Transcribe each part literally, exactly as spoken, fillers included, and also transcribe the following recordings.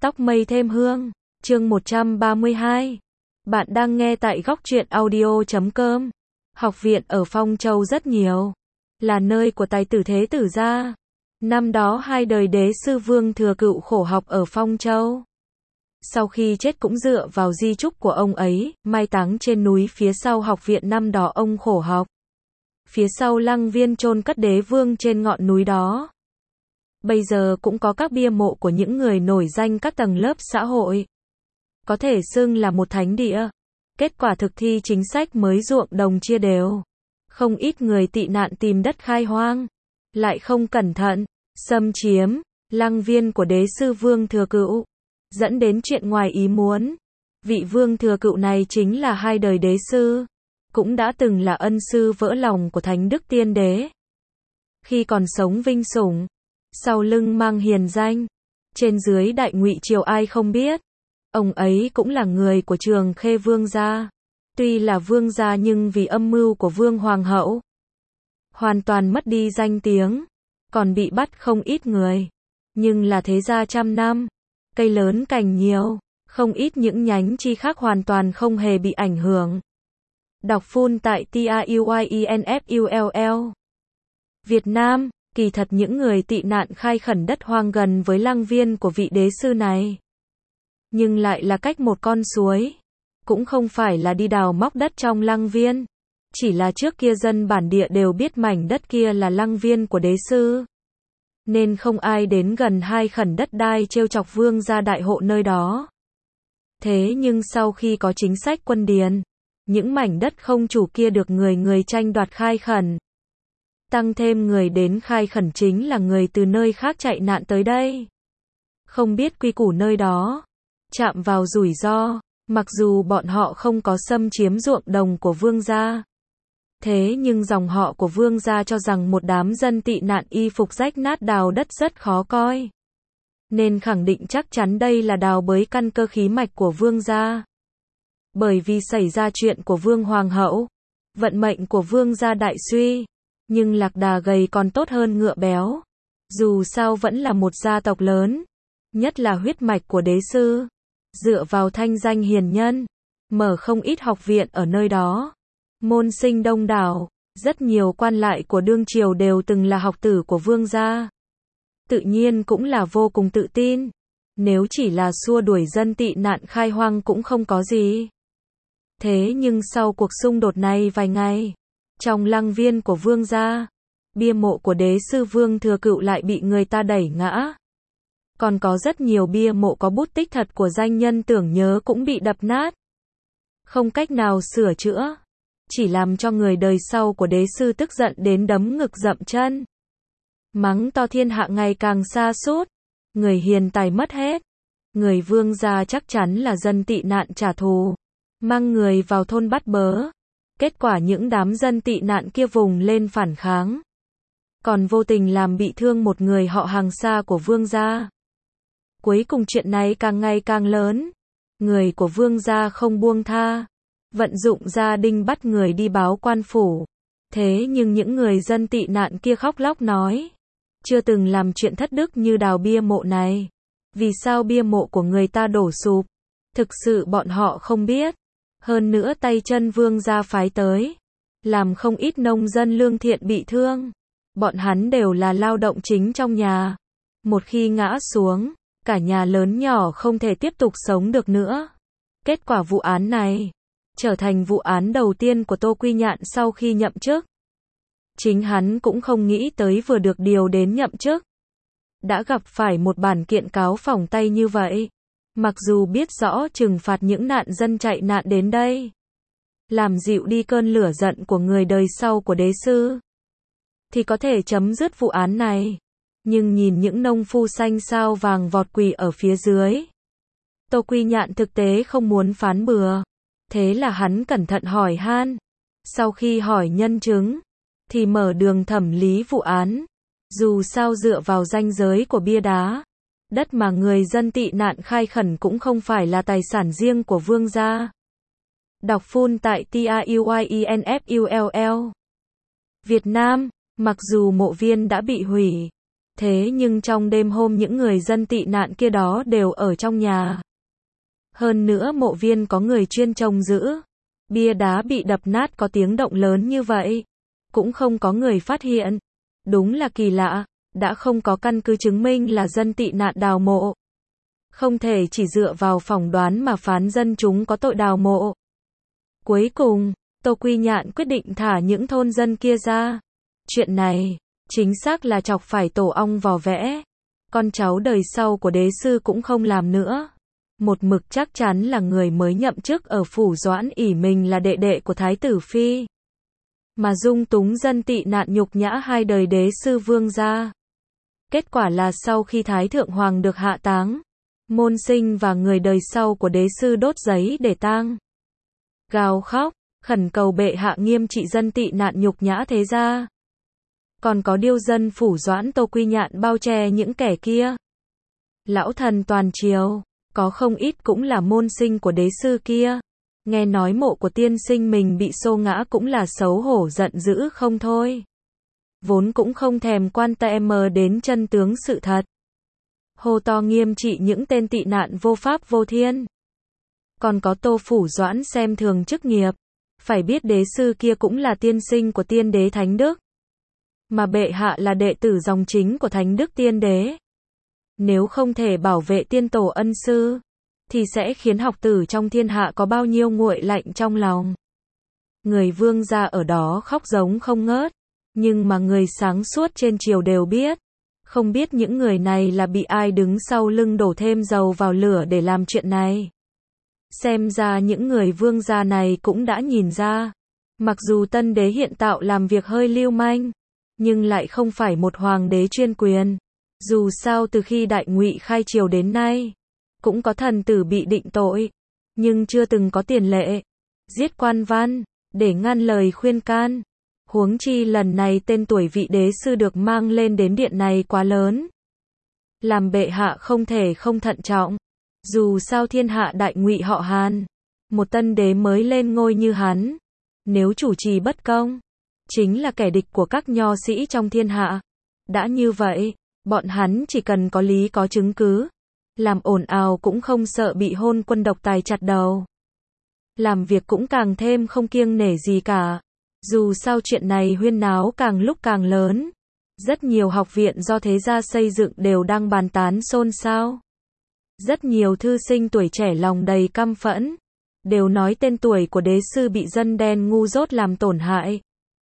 Tóc mây thêm hương, chương một trăm ba mươi hai. Bạn đang nghe tại góc truyện audio chấm com. Học viện ở Phong Châu rất nhiều, là nơi của tài tử thế tử gia. Năm đó hai đời đế sư Vương Thừa Cựu khổ học ở Phong Châu. Sau khi chết cũng dựa vào di chúc của ông ấy, mai táng trên núi phía sau học viện năm đó ông khổ học. Phía sau lăng viên chôn cất đế vương trên ngọn núi đó. Bây giờ cũng có các bia mộ của những người nổi danh các tầng lớp xã hội. Có thể xưng là một thánh địa. Kết quả thực thi chính sách mới ruộng đồng chia đều. Không ít người tị nạn tìm đất khai hoang. Lại không cẩn thận, xâm chiếm, lăng viên của đế sư Vương Thừa Cựu. Dẫn đến chuyện ngoài ý muốn. Vị Vương Thừa Cựu này chính là hai đời đế sư. Cũng đã từng là ân sư vỡ lòng của Thánh Đức Tiên Đế. Khi còn sống vinh sủng. Sau lưng mang hiền danh, trên dưới đại ngụy triều ai không biết. Ông ấy cũng là người của Trường Khê Vương gia. Tuy là vương gia nhưng vì âm mưu của Vương Hoàng hậu, hoàn toàn mất đi danh tiếng, còn bị bắt không ít người. Nhưng là thế gia trăm năm, cây lớn cành nhiều, không ít những nhánh chi khác hoàn toàn không hề bị ảnh hưởng. Đọc full tại T A U I E N F U L L. Việt Nam. Kỳ thật những người tị nạn khai khẩn đất hoang gần với lăng viên của vị đế sư này. Nhưng lại là cách một con suối. Cũng không phải là đi đào móc đất trong lăng viên. Chỉ là trước kia dân bản địa đều biết mảnh đất kia là lăng viên của đế sư. Nên không ai đến gần hai khẩn đất đai trêu chọc vương gia đại hộ nơi đó. Thế nhưng sau khi có chính sách quân điền, những mảnh đất không chủ kia được người người tranh đoạt khai khẩn. Tăng thêm người đến khai khẩn chính là người từ nơi khác chạy nạn tới đây. Không biết quy củ nơi đó. Chạm vào rủi ro. Mặc dù bọn họ không có xâm chiếm ruộng đồng của vương gia. Thế nhưng dòng họ của vương gia cho rằng một đám dân tị nạn y phục rách nát đào đất rất khó coi. Nên khẳng định chắc chắn đây là đào bới căn cơ khí mạch của vương gia. Bởi vì xảy ra chuyện của Vương Hoàng hậu. Vận mệnh của vương gia đại suy. Nhưng lạc đà gầy còn tốt hơn ngựa béo. Dù sao vẫn là một gia tộc lớn. Nhất là huyết mạch của đế sư. Dựa vào thanh danh hiền nhân. Mở không ít học viện ở nơi đó. Môn sinh đông đảo. Rất nhiều quan lại của đương triều đều từng là học tử của vương gia. Tự nhiên cũng là vô cùng tự tin. Nếu chỉ là xua đuổi dân tị nạn khai hoang cũng không có gì. Thế nhưng sau cuộc xung đột này vài ngày. Trong lăng viên của vương gia, bia mộ của đế sư Vương Thừa Cựu lại bị người ta đẩy ngã. Còn có rất nhiều bia mộ có bút tích thật của danh nhân tưởng nhớ cũng bị đập nát. Không cách nào sửa chữa. Chỉ làm cho người đời sau của đế sư tức giận đến đấm ngực dậm chân. Mắng to thiên hạ ngày càng sa sút. Người hiền tài mất hết. Người vương gia chắc chắn là dân tị nạn trả thù. Mang người vào thôn bắt bớ. Kết quả những đám dân tị nạn kia vùng lên phản kháng. Còn vô tình làm bị thương một người họ hàng xa của vương gia. Cuối cùng chuyện này càng ngày càng lớn. Người của vương gia không buông tha. Vận dụng gia đình bắt người đi báo quan phủ. Thế nhưng những người dân tị nạn kia khóc lóc nói. Chưa từng làm chuyện thất đức như đào bia mộ này. Vì sao bia mộ của người ta đổ sụp? Thực sự bọn họ không biết. Hơn nữa tay chân vương gia phái tới. Làm không ít nông dân lương thiện bị thương. Bọn hắn đều là lao động chính trong nhà. Một khi ngã xuống, cả nhà lớn nhỏ không thể tiếp tục sống được nữa. Kết quả vụ án này trở thành vụ án đầu tiên của Tô Quy Nhạn sau khi nhậm chức. Chính hắn cũng không nghĩ tới vừa được điều đến nhậm chức. Đã gặp phải một bản kiện cáo phỏng tay như vậy. Mặc dù biết rõ trừng phạt những nạn dân chạy nạn đến đây. Làm dịu đi cơn lửa giận của người đời sau của đế sư. Thì có thể chấm dứt vụ án này. Nhưng nhìn những nông phu xanh sao vàng vọt quỳ ở phía dưới. Tô Quy Nhạn thực tế không muốn phán bừa. Thế là hắn cẩn thận hỏi han. Sau khi hỏi nhân chứng. Thì mở đường thẩm lý vụ án. Dù sao dựa vào ranh giới của bia đá. Đất mà người dân tị nạn khai khẩn cũng không phải là tài sản riêng của vương gia. Đọc full tại T A U I E N F U L L. Việt Nam, mặc dù mộ viên đã bị hủy, Thế nhưng trong đêm hôm những người dân tị nạn kia đó đều ở trong nhà. Hơn nữa mộ viên có người chuyên trông giữ. Bia đá bị đập nát có tiếng động lớn như vậy. Cũng không có người phát hiện. Đúng là kỳ lạ, đã không có căn cứ chứng minh là dân tị nạn đào mộ. Không thể chỉ dựa vào phỏng đoán mà phán dân chúng có tội đào mộ. Cuối cùng, Tô Quy Nhạn quyết định thả những thôn dân kia ra. Chuyện này, chính xác là chọc phải tổ ong vò vẽ. Con cháu đời sau của đế sư cũng không làm nữa. Một mực chắc chắn là người mới nhậm chức ở phủ Doãn ỷ mình là đệ đệ của Thái tử Phi. Mà dung túng dân tị nạn nhục nhã hai đời đế sư vương gia. Kết quả là sau khi Thái Thượng Hoàng được hạ táng, môn sinh và người đời sau của đế sư đốt giấy để tang. Gào khóc, khẩn cầu bệ hạ nghiêm trị dân tị nạn nhục nhã thế gia. Còn có điêu dân phủ Doãn Tô Quy Nhạn bao che những kẻ kia. Lão thần toàn triều, có không ít cũng là môn sinh của đế sư kia. Nghe nói mộ của tiên sinh mình bị xô ngã cũng là xấu hổ giận dữ không thôi. Vốn cũng không thèm quan tâm đến chân tướng sự thật. Hô to nghiêm trị những tên tị nạn vô pháp vô thiên. Còn có Tô phủ Doãn xem thường chức nghiệp. Phải biết đế sư kia cũng là tiên sinh của tiên đế Thánh Đức. Mà bệ hạ là đệ tử dòng chính của Thánh Đức tiên đế. Nếu không thể bảo vệ tiên tổ ân sư, thì sẽ khiến học tử trong thiên hạ có bao nhiêu nguội lạnh trong lòng. Người vương gia ở đó khóc giống không ngớt. Nhưng mà người sáng suốt trên triều đều biết. Không biết những người này là bị ai đứng sau lưng đổ thêm dầu vào lửa để làm chuyện này. Xem ra những người vương gia này cũng đã nhìn ra. Mặc dù tân đế hiện tạo làm việc hơi lưu manh, nhưng lại không phải một hoàng đế chuyên quyền. Dù sao từ khi Đại Ngụy khai triều đến nay, cũng có thần tử bị định tội, nhưng chưa từng có tiền lệ giết quan văn để ngăn lời khuyên can. Huống chi lần này tên tuổi vị đế sư được mang lên đến điện này quá lớn, làm bệ hạ không thể không thận trọng. Dù sao thiên hạ Đại Ngụy họ Hàn, một tân đế mới lên ngôi như hắn, nếu chủ trì bất công, chính là kẻ địch của các nho sĩ trong thiên hạ. Đã như vậy, bọn hắn chỉ cần có lý có chứng cứ, làm ồn ào cũng không sợ bị hôn quân độc tài chặt đầu. Làm việc cũng càng thêm không kiêng nể gì cả. Dù sao chuyện này huyên náo càng lúc càng lớn. Rất nhiều học viện do thế gia xây dựng đều đang bàn tán xôn xao. Rất nhiều thư sinh tuổi trẻ lòng đầy căm phẫn, đều nói tên tuổi của đế sư bị dân đen ngu dốt làm tổn hại.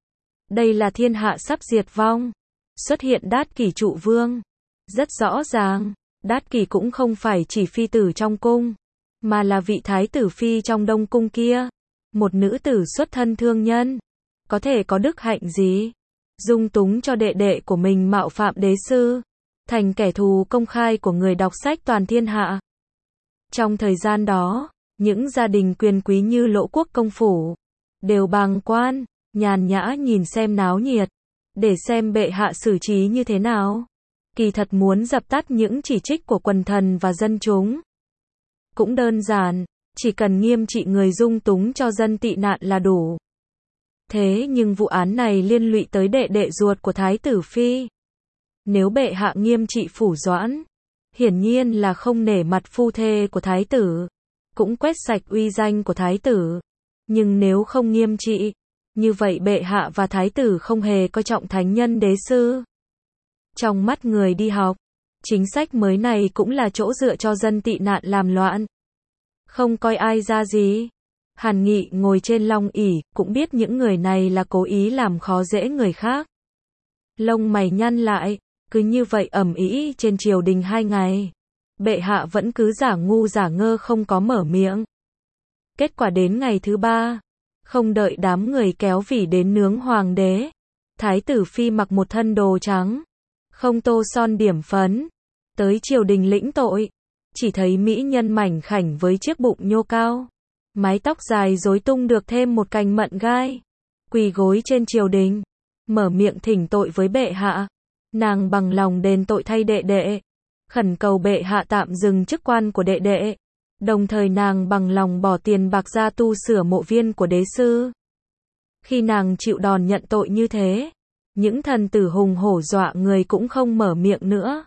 Đây là thiên hạ sắp diệt vong. Xuất hiện Đát Kỷ trụ vương. Rất rõ ràng, Đát Kỷ cũng không phải chỉ phi tử trong cung, mà là vị thái tử phi trong Đông cung kia. Một nữ tử xuất thân thương nhân, có thể có đức hạnh gì? Dung túng cho đệ đệ của mình mạo phạm đế sư, thành kẻ thù công khai của người đọc sách toàn thiên hạ. Trong thời gian đó, những gia đình quyền quý như Lỗ Quốc công phủ, đều bàng quan, nhàn nhã nhìn xem náo nhiệt, để xem bệ hạ xử trí như thế nào. Kỳ thật muốn dập tắt những chỉ trích của quần thần và dân chúng. Cũng đơn giản, chỉ cần nghiêm trị người dung túng cho dân tị nạn là đủ. Thế nhưng vụ án này liên lụy tới đệ đệ ruột của Thái tử Phi. Nếu bệ hạ nghiêm trị phủ Doãn, hiển nhiên là không nể mặt phu thê của Thái tử, cũng quét sạch uy danh của Thái tử. Nhưng nếu không nghiêm trị, như vậy bệ hạ và Thái tử không hề coi trọng thánh nhân đế sư. Trong mắt người đi học, chính sách mới này cũng là chỗ dựa cho dân tị nạn làm loạn. Không coi ai ra gì. Hàn Nghị ngồi trên long ỷ cũng biết những người này là cố ý làm khó dễ người khác. Lông mày nhăn lại, cứ như vậy ầm ĩ trên triều đình hai ngày. Bệ hạ vẫn cứ giả ngu giả ngơ không có mở miệng. Kết quả đến ngày thứ ba, không đợi đám người kéo vỉ đến nướng hoàng đế, Thái tử Phi mặc một thân đồ trắng, không tô son điểm phấn, tới triều đình lĩnh tội. Chỉ thấy mỹ nhân mảnh khảnh với chiếc bụng nhô cao, mái tóc dài rối tung được thêm một cành mận gai, quỳ gối trên triều đình, mở miệng thỉnh tội với bệ hạ. Nàng bằng lòng đền tội thay đệ đệ, khẩn cầu bệ hạ tạm dừng chức quan của đệ đệ. Đồng thời nàng bằng lòng bỏ tiền bạc ra tu sửa mộ viên của đế sư. Khi nàng chịu đòn nhận tội như thế, Những thần tử hùng hổ dọa người cũng không mở miệng nữa.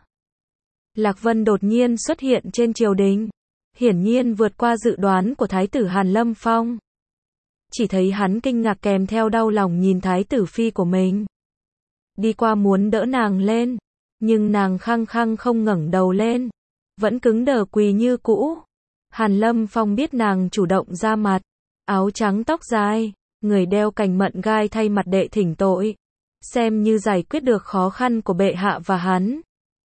Lạc Vân đột nhiên xuất hiện trên triều đình, hiển nhiên vượt qua dự đoán của Thái tử Hàn Lâm Phong. Chỉ thấy hắn kinh ngạc kèm theo đau lòng nhìn Thái tử phi của mình. Đi qua muốn đỡ nàng lên, nhưng nàng khăng khăng không ngẩng đầu lên, vẫn cứng đờ quỳ như cũ. Hàn Lâm Phong biết nàng chủ động ra mặt, áo trắng tóc dài, người đeo cành mận gai thay mặt đệ thỉnh tội, xem như giải quyết được khó khăn của bệ hạ và hắn.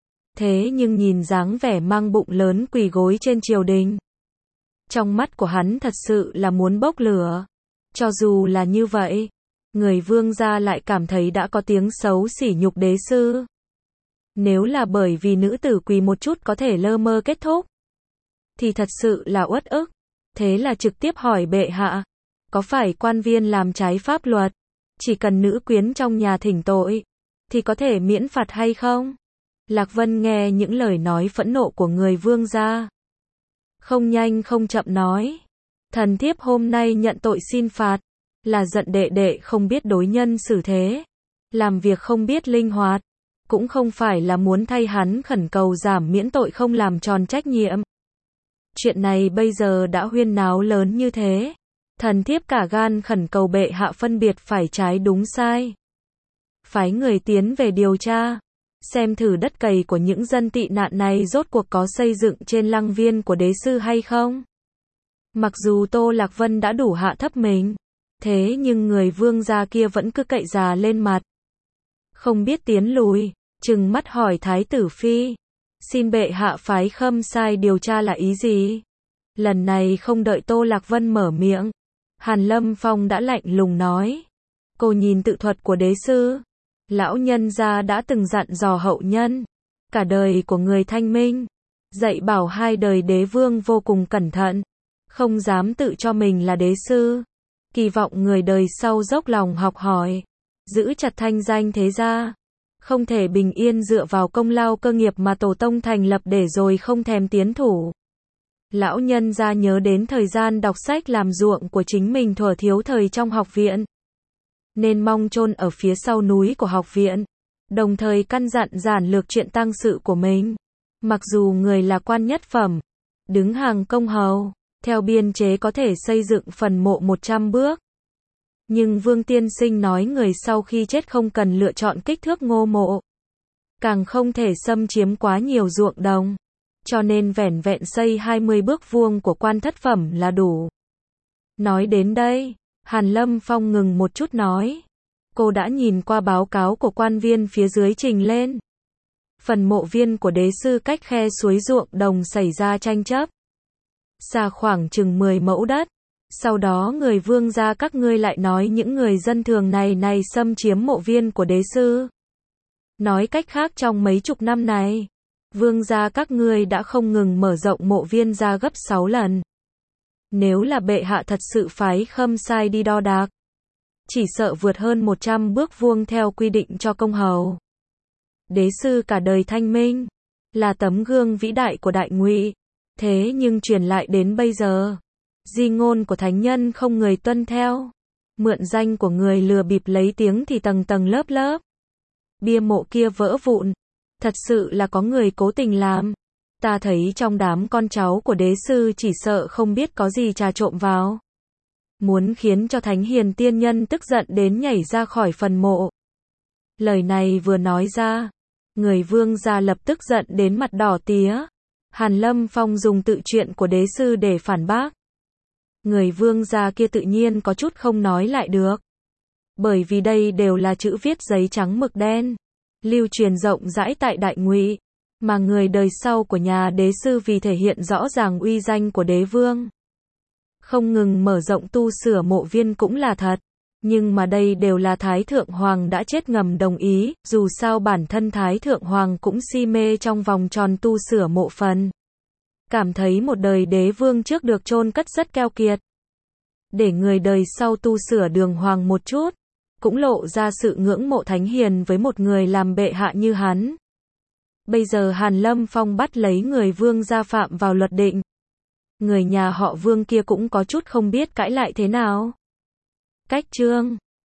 Thế nhưng nhìn dáng vẻ mang bụng lớn quỳ gối trên triều đình, trong mắt của hắn thật sự là muốn bốc lửa. Cho dù là như vậy, người vương gia lại cảm thấy đã có tiếng xấu sỉ nhục đế sư. Nếu là bởi vì nữ tử quỳ một chút có thể lơ mơ kết thúc, thì thật sự là uất ức. Thế là trực tiếp hỏi bệ hạ, có phải quan viên làm trái pháp luật, chỉ cần nữ quyến trong nhà thỉnh tội, thì có thể miễn phạt hay không? Lạc Vân nghe những lời nói phẫn nộ của người vương gia, không nhanh không chậm nói, thần thiếp hôm nay nhận tội xin phạt, là giận đệ đệ không biết đối nhân xử thế, làm việc không biết linh hoạt, cũng không phải là muốn thay hắn khẩn cầu giảm miễn tội không làm tròn trách nhiệm. Chuyện này bây giờ đã huyên náo lớn như thế, thần thiếp cả gan khẩn cầu bệ hạ phân biệt phải trái đúng sai. Phái người tiến về điều tra, xem thử đất cày của những dân tị nạn này rốt cuộc có xây dựng trên lăng viên của đế sư hay không. Mặc dù Tô Lạc Vân đã đủ hạ thấp mình, thế nhưng người vương gia kia vẫn cứ cậy già lên mặt, không biết tiến lùi, trừng mắt hỏi Thái tử phi, xin bệ hạ phái Khâm sai điều tra là ý gì? Lần này không đợi Tô Lạc Vân mở miệng, Hàn Lâm Phong đã lạnh lùng nói, cô nhìn tự thuật của đế sư, lão nhân gia đã từng dặn dò hậu nhân, cả đời của người thanh minh, dạy bảo hai đời đế vương vô cùng cẩn thận, không dám tự cho mình là đế sư, kỳ vọng người đời sau dốc lòng học hỏi, giữ chặt thanh danh thế gia, không thể bình yên dựa vào công lao cơ nghiệp mà tổ tông thành lập để rồi không thèm tiến thủ. Lão nhân gia nhớ đến thời gian đọc sách làm ruộng của chính mình thuở thiếu thời trong học viện, nên mong chôn ở phía sau núi của học viện, đồng thời căn dặn giản lược chuyện tang sự của mình. Mặc dù người là quan nhất phẩm, đứng hàng công hầu, theo biên chế có thể xây dựng phần mộ một trăm bước. Nhưng Vương Tiên Sinh nói người sau khi chết không cần lựa chọn kích thước ngô mộ, càng không thể xâm chiếm quá nhiều ruộng đồng, cho nên vẻn vẹn xây hai mươi bước vuông của quan thất phẩm là đủ. Nói đến đây, Hàn Lâm Phong ngừng một chút nói, cô đã nhìn qua báo cáo của quan viên phía dưới trình lên. Phần mộ viên của đế sư cách khe suối ruộng đồng xảy ra tranh chấp, xa khoảng chừng mười mẫu đất. Sau đó người vương gia các ngươi lại nói những người dân thường này này xâm chiếm mộ viên của đế sư. Nói cách khác trong mấy chục năm này, vương gia các ngươi đã không ngừng mở rộng mộ viên ra gấp sáu lần. Nếu là bệ hạ thật sự phái Khâm sai đi đo đạc, chỉ sợ vượt hơn một trăm bước vuông theo quy định cho công hầu. Đế sư cả đời thanh minh, là tấm gương vĩ đại của Đại Ngụy, thế nhưng truyền lại đến bây giờ, di ngôn của thánh nhân không người tuân theo, mượn danh của người lừa bịp lấy tiếng thì tầng tầng lớp lớp. Bia mộ kia vỡ vụn, thật sự là có người cố tình làm. Ta thấy trong đám con cháu của đế sư chỉ sợ không biết có gì trà trộn vào, muốn khiến cho thánh hiền tiên nhân tức giận đến nhảy ra khỏi phần mộ. Lời này vừa nói ra, người vương gia lập tức giận đến mặt đỏ tía. Hàn Lâm Phong dùng tự chuyện của đế sư để phản bác. Người vương gia kia tự nhiên có chút không nói lại được. Bởi vì đây đều là chữ viết giấy trắng mực đen, lưu truyền rộng rãi tại Đại Ngụy, mà người đời sau của nhà đế sư vì thể hiện rõ ràng uy danh của đế vương, không ngừng mở rộng tu sửa mộ viên cũng là thật. Nhưng mà đây đều là Thái Thượng Hoàng đã chết ngầm đồng ý, dù sao bản thân Thái Thượng Hoàng cũng si mê trong vòng tròn tu sửa mộ phần. Cảm thấy một đời đế vương trước được chôn cất rất keo kiệt. Để người đời sau tu sửa đường hoàng một chút, cũng lộ ra sự ngưỡng mộ thánh hiền với một người làm bệ hạ như hắn. Bây giờ Hàn Lâm Phong bắt lấy người vương gia phạm vào luật định. Người nhà họ Vương kia cũng có chút không biết cãi lại thế nào. Cách chương